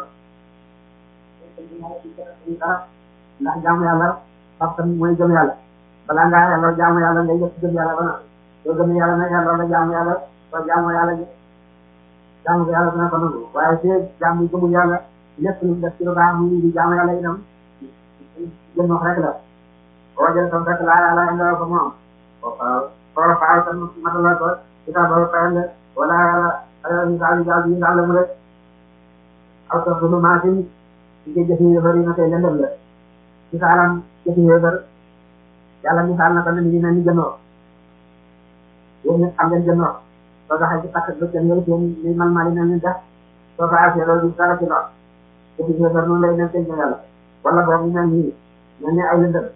ndax jaamu yàlla parce que mooy gëm yàlla balaa ngaa yàlla jaamu yàlla ngay jëf gëm yàlla ba na soo gëm yàlla nag yàlla nga jaamu yàlla soo jaamu yàlla ji jaamu yàlla dina ko nangu waaye see jaamu gëmul yàlla lépp lu def ci lu baax mu di jaamu yàlla itam jëm wax rek la boo jël tam fekk laa yàlla indoo ko moom foo faaw tam matala ko ita ba fayal wala yàlla misaal jaal bi misaal la mu rek aw sa dulu maasin ci nga jëfi yéefar yi na tey lëndëm la misaalam jëfi yéefar yàlla misaal na ko ne mi ngi mel ni jëndoor yéen ñëpp xam ngeen jëndoor soo doxee ci pàcc ba kenn yëpp yéen li man maa li mel ni def soo ko aasee loolu di dara ci ndox jëfi yéefar noonu lay nekk yàlla wala boobu mel nii mel ni ay lëndëm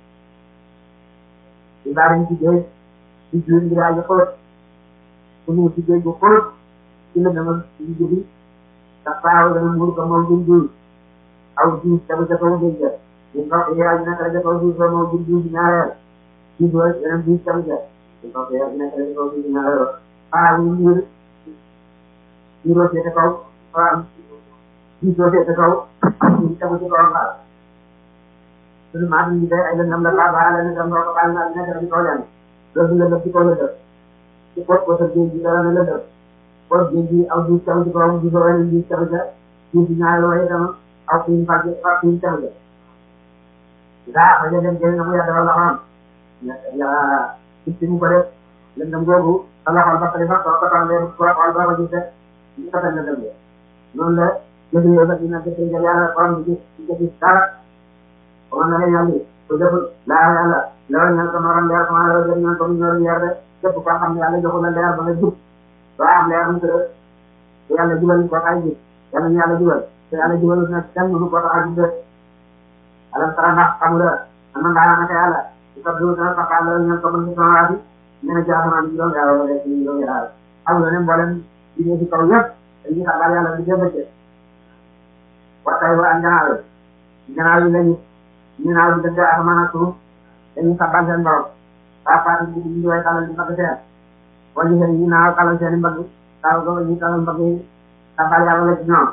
di baariñ ci géej di juur ngir aji xóot su ñu ci géej bu xóot ci lëndëmal ci jëfi ndax faaw dana muur ko moom duñ duy aw jiw tamit ca kaw géej ga ñu ndox yaa ngi nekk rek ca kaw suuf soo moom duñ duy ñaareel jiw ba yeneen jiw tamit ca ñu ndox yaa ngi nekk rek ca kaw suuf ñaareel faaw ñu mbir jiw see ca kaw faaw jiw see ca kaw jiw tamit ca kaw faaw suñu maatum bi day ay lëndam la faa baa leen dem ndox ko baal naa nekk rek ci kaw leen loolu la def ci kaw la def ci pot ko sa géej gi dara na la def kon géej gi aw jiw tamit ci kaw jiw ba weneen jiw tamit ca jiw si ñaareel waaye dama aw fi ñu fàgg aw fi ñu tamit daa fa dem jënd na mu yàlla dafa loxoom yaa ci mu ko def lëndëm googu sa loxol ba pare sax soo ko tàmbalee ko xool ba ko gis rek ñu ko tànn lëndëm la noonu la jëf yooyu ba dina def ngir yàlla borom bi gis ci gis dara ko na leen yàlla ko def laa yàlla loolu ñaan ko maram leer ko la jël ñaan ko ñu ñor leer de képp ko xam ne yàlla joxu la leer ba nga jub doo am leer mu tëdd te yàlla jubal ko ay gis yàlla ñu yàlla jubal te yàlla jubal nag kenn mënu ko tax a jub alam tara ndax xamula am na ngaa naka yàlla di ko dugg dana faqal la ñaan ko mën ci sama waati ñu ne ci asamaan bi juróom yàlla wala ci juróom yàlla xamula ne mboolem jigéen ci kaw yëpp dañuy xabaar yàlla di jëmbëcce waxtay wa ak janaaw yi janaaw yi lañu ñu naaw di dëgg asamaan ak suuf dañuy xabaar seen borom waa faati bi ñu way talal di mbagg seen boo gisee ñu naaw talal seen mbagg taaw go ñu talal mbagg yi xabaar yàlla la ci ñoom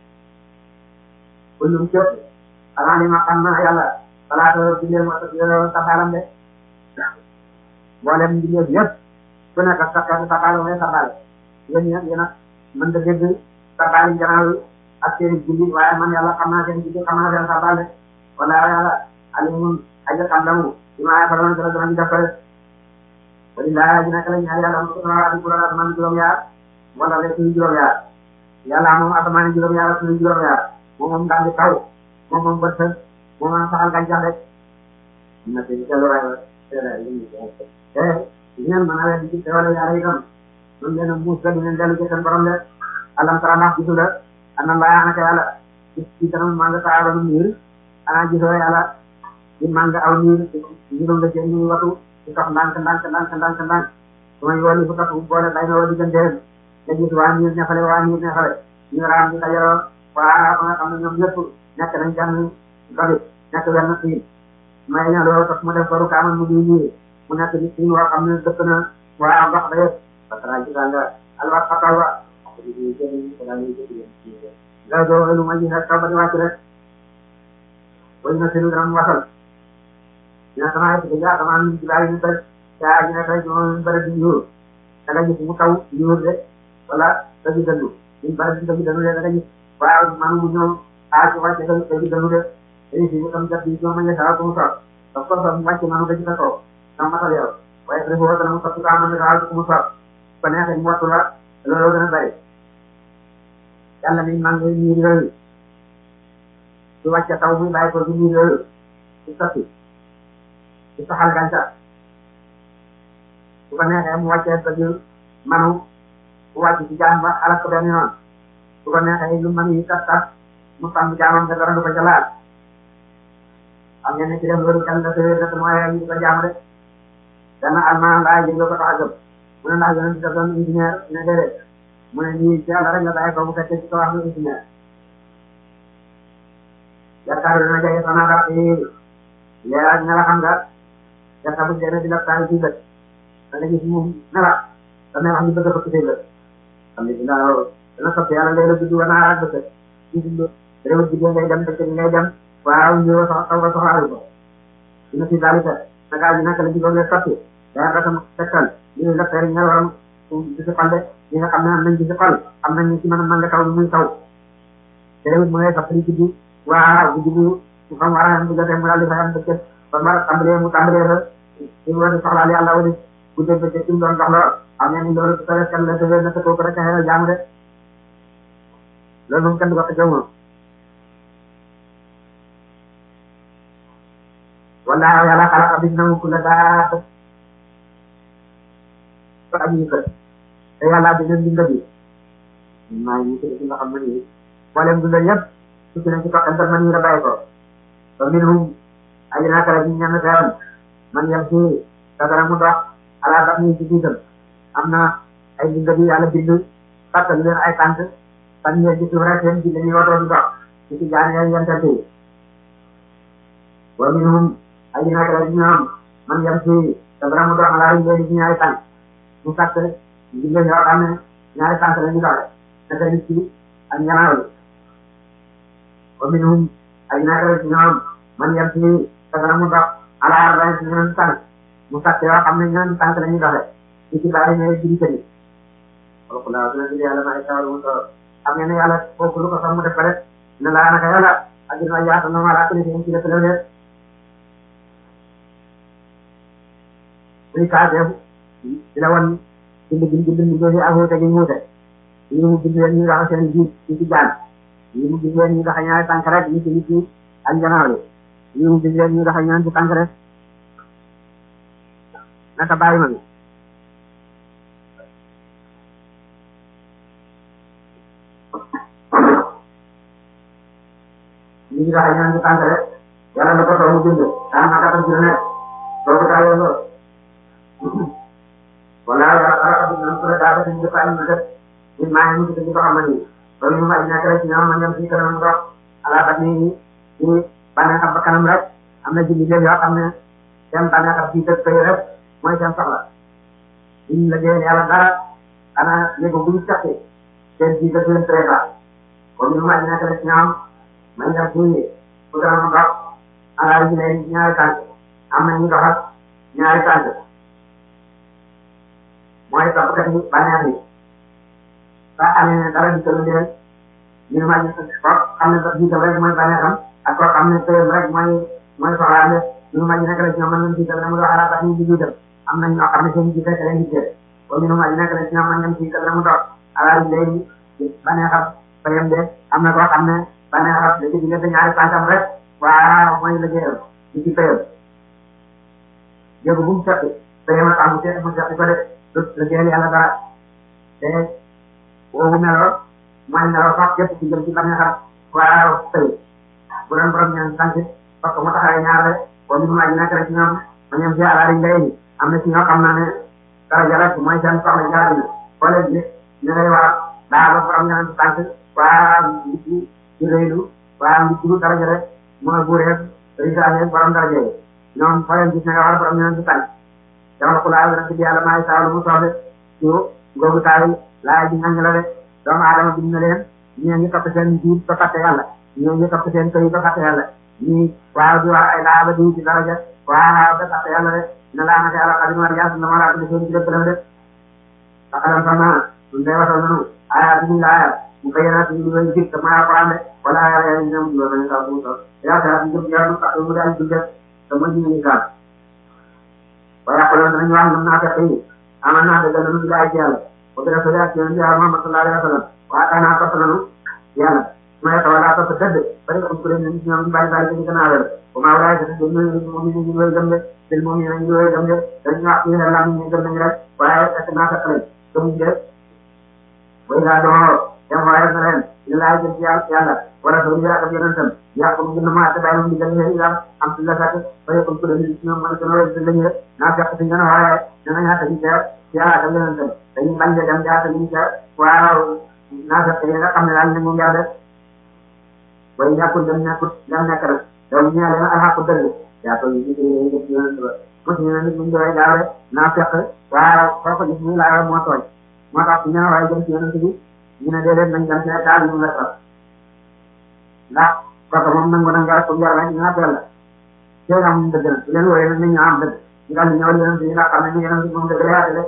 kullum cëpp xanaa ni ma xam na yàlla balaa ko bindee moo tax yow sabaalam de mboolem mbindeef yëpp ku nekk ak sa xeetu sabaal mooy sabaal yéen ñëpp yéen a mën nga dégg sabaal yi janaaw ak seen julli waaye man yàlla xam naa seen julli xam naa seen sabaal de wala yàlla alimun aja xam la mu ci maa yàlla dana dana def rek wala laa ji nekk la ñaar yàlla moom sama waati bu la asamaan juróom-yaar wala rek suñu juróom-yaar yàlla moom asamaan juróom-yaar ak suñu juróom-yaar moom moom daal di taw moom moom bët sën moom moom saxal gàncax rek na te jël waaye te ngeen mën a leen ci teewale yàlla itam ñun leen a muus la dinañ dellu ci seen borom de alam tara ndax gisu la ana laa naka yàlla ci ci kanam maa nga taaroon niir ana gisoo yàlla di maa nga aw niir juróom la seen ñu watu di tax ndànk ndànk ndànk ndànk ndànk su may woli bu tax boole day na wa digganteem nga gis waa niir ñafale waa niir ñafale ñu raam di dajaloo waa ba nga xam ne ñoom ñëpp nekk nañ jàmm dolit nekk benn xiin may ne loolu tax mu def baru kaaman mu di ñii mu nekk di xiin woo xam ne dëkk na waa ndox ba yëpp parce que ci daal nga alwat xatal wa nga doo lu ma gis rek taw ba di wàcc rek wala na seenu dana mu wasal dina sama ay tëgg yaa sama ñu jibaay ñu bëri yaa ñu ne tey ñoo bëri di ñuur da nga gis mu taw ñuur de wala dëgg dëndu ñu bëri di dëgg dëndu de da nga gis waaw man mu ñëw ah ci wàcce dëgg dëgg dëndu de dañuy fi ñu tam jot bi ñoo ma ñetaa ko mu soog daf ko soog mu wàcce manu da ci sa kaw sama matal yow waaye dafa war dana mu sotti ko am na daal ko mu soog ko neexee mu wattu la loolu gën a bëri yàlla ni man ngay ñiir yooyu su wàcce taw muy bàyyi ko ci ñiir yooyu ci sotti ci saxal gàncax su ko neexee mu wàccee ba jël manu mu wàcc ci jaam ba alal ko benn yoon su ko neexee lu man yi tas tas mu tàmm jaamam nga dara du ko jalaat xam ngeen ne ci def loolu kan la tëwee rek mooy ñu di ko jaam rek dana almaan laa jël ko tax a gëm mu ne ndax yonent bi daf doon ingénieur ne déedéet mu ne nii ci yàlla rek nga bàyyi ko bu fekkee ci ko wax lu ingénieur yaakaar dana jege sana dara ci leer ne la xam nga yaakaar bu jege di la taal ci bët da nga gis moom ne la da ngay wax ñu bëgg a fëkk say bët xam ne dina dana sotti yàlla ngay la gudd wa naa ak bëgg ci dund réew jigéen ngay dem dëkk ngay dem waaw ñëw sax taw ba soxlaalu ko dina si daal di naka ji naka la ci doon sotti daa dafa tekkal ñu la tey ña waram ci ci xol de ñi nga xam ne am nañ ci ci xol am nañ ci mën a mën nga taw muy taw te réew mu ngay sotti ci bi waaw bu jubu su xam war a am bu jotee mu daal di fay am dëkk ba mar tàmbalee mu tàmbalee ba ci war a soxlaal yàlla wala bu dee ba ci mu doon soxla am na ni loolu su tawee kan la tawee na ko ko rek xëy jaamu de loolu moom kenn du ko xëccoo moom wala yàlla xalaqa bis na mu ku la daa ko aji ko te yàlla bi leen binda bi maa ngi ci nga xam ne nii mboolem dundal yëpp su ci ne ci toqantal man yi la bàyyi ko ba minhum aji naa kala ji ñenn teewoon man yem ci dagara mu dox ala daf ni ci diitam am na ay binda bi yàlla bind fàttali leen ay tànk fan ñee ci suuf rek seen ji dañuy watoo di dox ci ci jaan yeen yentante yi wa minhum aji naa kala ji ñoom man yem ci dagara mu dox ala leen ci ñaari tànk mu fàtt jigéen yoo xam ne ñaari tànk la ñu doxe naka nit ki ak ñanaaw yi wa minhum ay naakale ci ñoom man yem ci dagana mu dox ala arbain ci ñeneen tànk mu fàtt yoo xam ne ñeneen tànk la ñu doxe ci ci bari ñooy jiri tëni kooku laa dina jël yàlla may sawal mu soo xam ngeen ne yàlla kooku lu ko sax mu def ko rek ne laa naka yàlla ak dina yaata na wala kali ci def la def muy kaaseefu di la wan bind bind bind bind bi ak wuute gi ñu wuute yi mu bind leen ñu dox seen jiit ci ci jaan yi mu bind leen ñu dox ñaari tànk rek ñu ci nit ñi ak njanaaw yi yi mu bind leen ñu dox ñaari tànk rek naka bàyyi ma bi ñu ngi dox ñaari tànk rek yàlla na ko soo mu bind daan naka tam ci la nekk soo ko daayoo lool wala yàlla xalaat bi ñoom su la daa def ñu def ay ñu def nit maa ngi ñu ko xam ne nii loolu ñu may nekk rek ci ñoom man ñoom ci kanam dox ala bat ni ci bànneex ak ba kanam rek am na julli leen yoo xam ne seen bànneex ak fii dëkk yi rek mooy seen soxla ñu liggéeyal yàlla dara ana léegi bu ñu fekkee seen fii dëkk leen trésor kon ñu may nekk rek ci ñoom man ñoom ci ku kanam dox ala ji leen ñaari tànk am na ñu doxal ñaari tànk mooy toppkat yi bànneex yi ba xam ne dara di tëlu leen ñu ma ñu ko xam ne jiital rek mooy bànneexam ak koo xam ne tëyam rek mooy mooy soxlaam ne ñu ma ñu nekk rek ñoom man ñoom jiital na mu dox ala ba ñu di jiital am nañ ñoo xam ne seen jiital leen jiital kon ñu ma ñu nekk rek ñoom man ñoom jiital na mu dox ala ji léegi bànneexam tëyam de am na koo xam ne bànneexam da ci diggante ñaari tànkam rek waaw mooy liggéeyam di ci tëyam jéego bu mu fekk tëyam ak amu te mu fekk ko de liggéeyal yàlla dara te woowu meloo mooy meloo sax képp ci jëm ci bànneexam waaw tëy bu doon borom ñaan sant parce que mu taxawee ñaar rek boo ñu maaj nekk rek ci ñoom ma ñoom ci alaari ngay ni am na ci ñoo xam naa ne dara jarat mooy seen soxla jarat na wala nit ñu lay war daa ba borom ñaan sant waaw nit ñi di réylu waaw nit ñi dara jarat mooy buureeg risaane borom dara jee ñoom foo leen gis ne nga war borom ñaan sant dama ko laal rek di yàlla maay saalu mu soxle su googu taay laay ji ngañ la de doomu aadama bind na leen ñii ngi topp seen jiit ba fàtte yàlla ñii ngi topp seen këy ba fàtte yàlla ñii waaw di wax ay laa ba diw ci daraja waaw da tax yàlla rek na laa naka yàlla xadim war yaa na maraat li seen ci lépp rek akalam sama ñun day waxal nanu aya bi laaya mu koy yénaat ñu koy jik sama alquran de wala aya ya ñu ñu ñu taw bu taw ya ta ñu jëm yàlla tax mu daal dundé sama ñu ñu ka wala ko nañu wax na na fa yi amana de dañu ñu laay yàlla ko dara fa ya ci yàlla Muhammad sallallahu alaihi wasallam wa kana fa nanu yàlla ma ta wala ta tedd bari ko ko ñu ñu bari bari ci gënaalal ko ma wala ci ñu ñu ñu ñu ñu gëm de del moom ñu ñu gëm de dañu wax ñu la ñu gëm nañu rek waaye ak na fa xale comme ñu way la do dem waaye na leen ñu laay jëm ci yàlla wala do ñu ak yonentam ya ko ñu ma ta bayam di gëm yàlla am ci la sax bari ko ko ñu ñu ma ko no ci lañu na fekk ci ngana waaye dana ñaata ci ya da yonentam dañu bañ dem jaata ñu ca waaw na fekk yi nga xam ne daal ñu mu yàlla way ñàkkul dem ñàkkul dem nekk rek donc ñu leen alxaqu dëgg yaa ko ñu ci ñu ci yonent ba ko ñu ne ñu doy daawe na fekk waaw ko ko gis ñu la moo tooñ moo tax ñu ne waaye jëm ci yonent bi ñu ne déedéet nañ dem ci taal ñu la sax ndax kooku moom nangu na nga ko yar rek ñu appel la té am dëgg la leen wooye nañ ñu am dëgg ñu daal ñëw yonent yi nga xam ne ñu yonent bi moom dëgg la yaate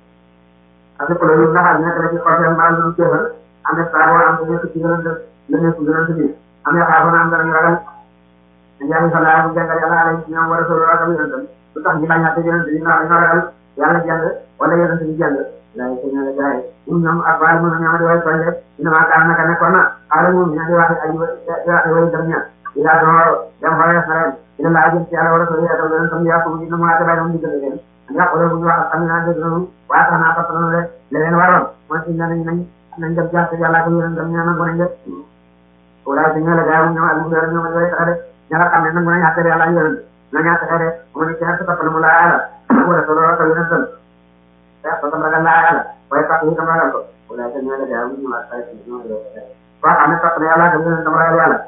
ak ko lu nga xam ne nekk ci côté mbal lu téfal am na sa wala am ko ci yonent la nekk yonent bi am na xaar am dara ñu ragal ñaan fa la bu jàngal yàlla ala ñoom war a solo ak yonent lu tax ñu bañaate yonent yi nga ñu ragal yàlla jàng wala yonent bi jàng lay ko ñala gaay ñu ñoom ak wal mëna ñama di way toñ rek dina ma ka naka ne ko na ala ñu ñu di wax ay ay way dem ñaan ila do dem fa ya xaram ila la jëm ci yàlla war a solo ak yonent ya ko ñu na ma ta bay ñu digal leen nga ko bu ñu wax am na dëgg ñu wa ta na ta na rek leen waroon mo ci ñaan nañ nañ dem jatt yàlla ak yonent ñaan ko nañ wala ñu la gaay ñu ak ñu ñu way ta rek ñala xam ne nag mën a ñaata yàlla yonent na ñaata xere mu ne ci xar ta mu la ala wala solo ak yonent ya ko tam ragal la ala way tax ñu tam ragal ko wala ñu la gaay ñu ma tay ci ñu ba xam ne tax yàlla ak yonent tam ragal yàlla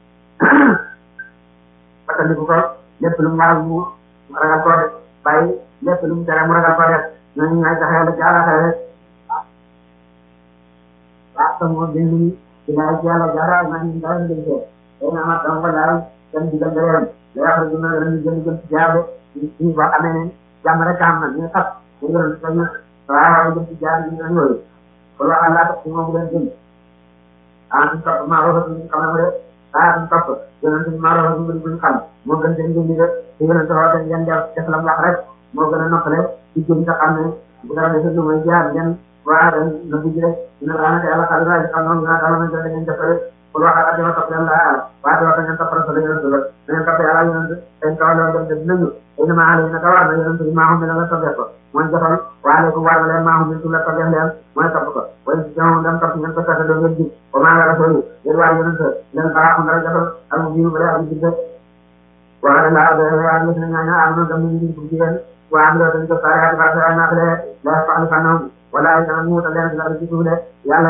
parce que ko lépp lu mu war mu ragal ko def bàyyi lépp lu mu tere mu ragal ko def ñooñu ñooy tax yàlla jaara xere waaw tam mo gëni ci la yàlla jaara ñu dara ñu def dina ma tam ko daal dem di dem leen la xar dina leen jëm jëm ci jaabe ci ba amee jàmm rek am na ñu xat ñu ngi doon ñu waaw jëm ci jaabe ñu ñu yoy ko la Allah ci moom leen jëm ah ñu topp ma wax ñu xam na rek ah ñu topp yonent bi ma wax ñu ñu xam moo gën dem jëm di def ci yonent wax dañ leen def la wax rek moo gën a noppale ci jëm nga xam ne bu dara def lu may jaar ngeen waa na bu jëre dina raana yàlla xal ra xam noonu na dara na ngeen def rek ko wax ak dama topp yàlla waa do ngeen topp rasul yonent la ngeen topp yàlla yonent dañ ko la dem dem nañu ina ma ale na tawa na yonent ma xam ne la topp ko mooy joxal waale ko war leen ma xam ne la topp leen mooy topp ko way ci ñoom dem topp ngeen ko tax do ngeen di ko ma la rasul yéen waa yonent leen baax na joxal ak mu biu bala ak digge waa la da waa ñu na ñaan am na dem ñu ci jigéen waa am do dañ ko faara ba sa na xale la fa na wala ay tan mu ta leen la ci tuule yàlla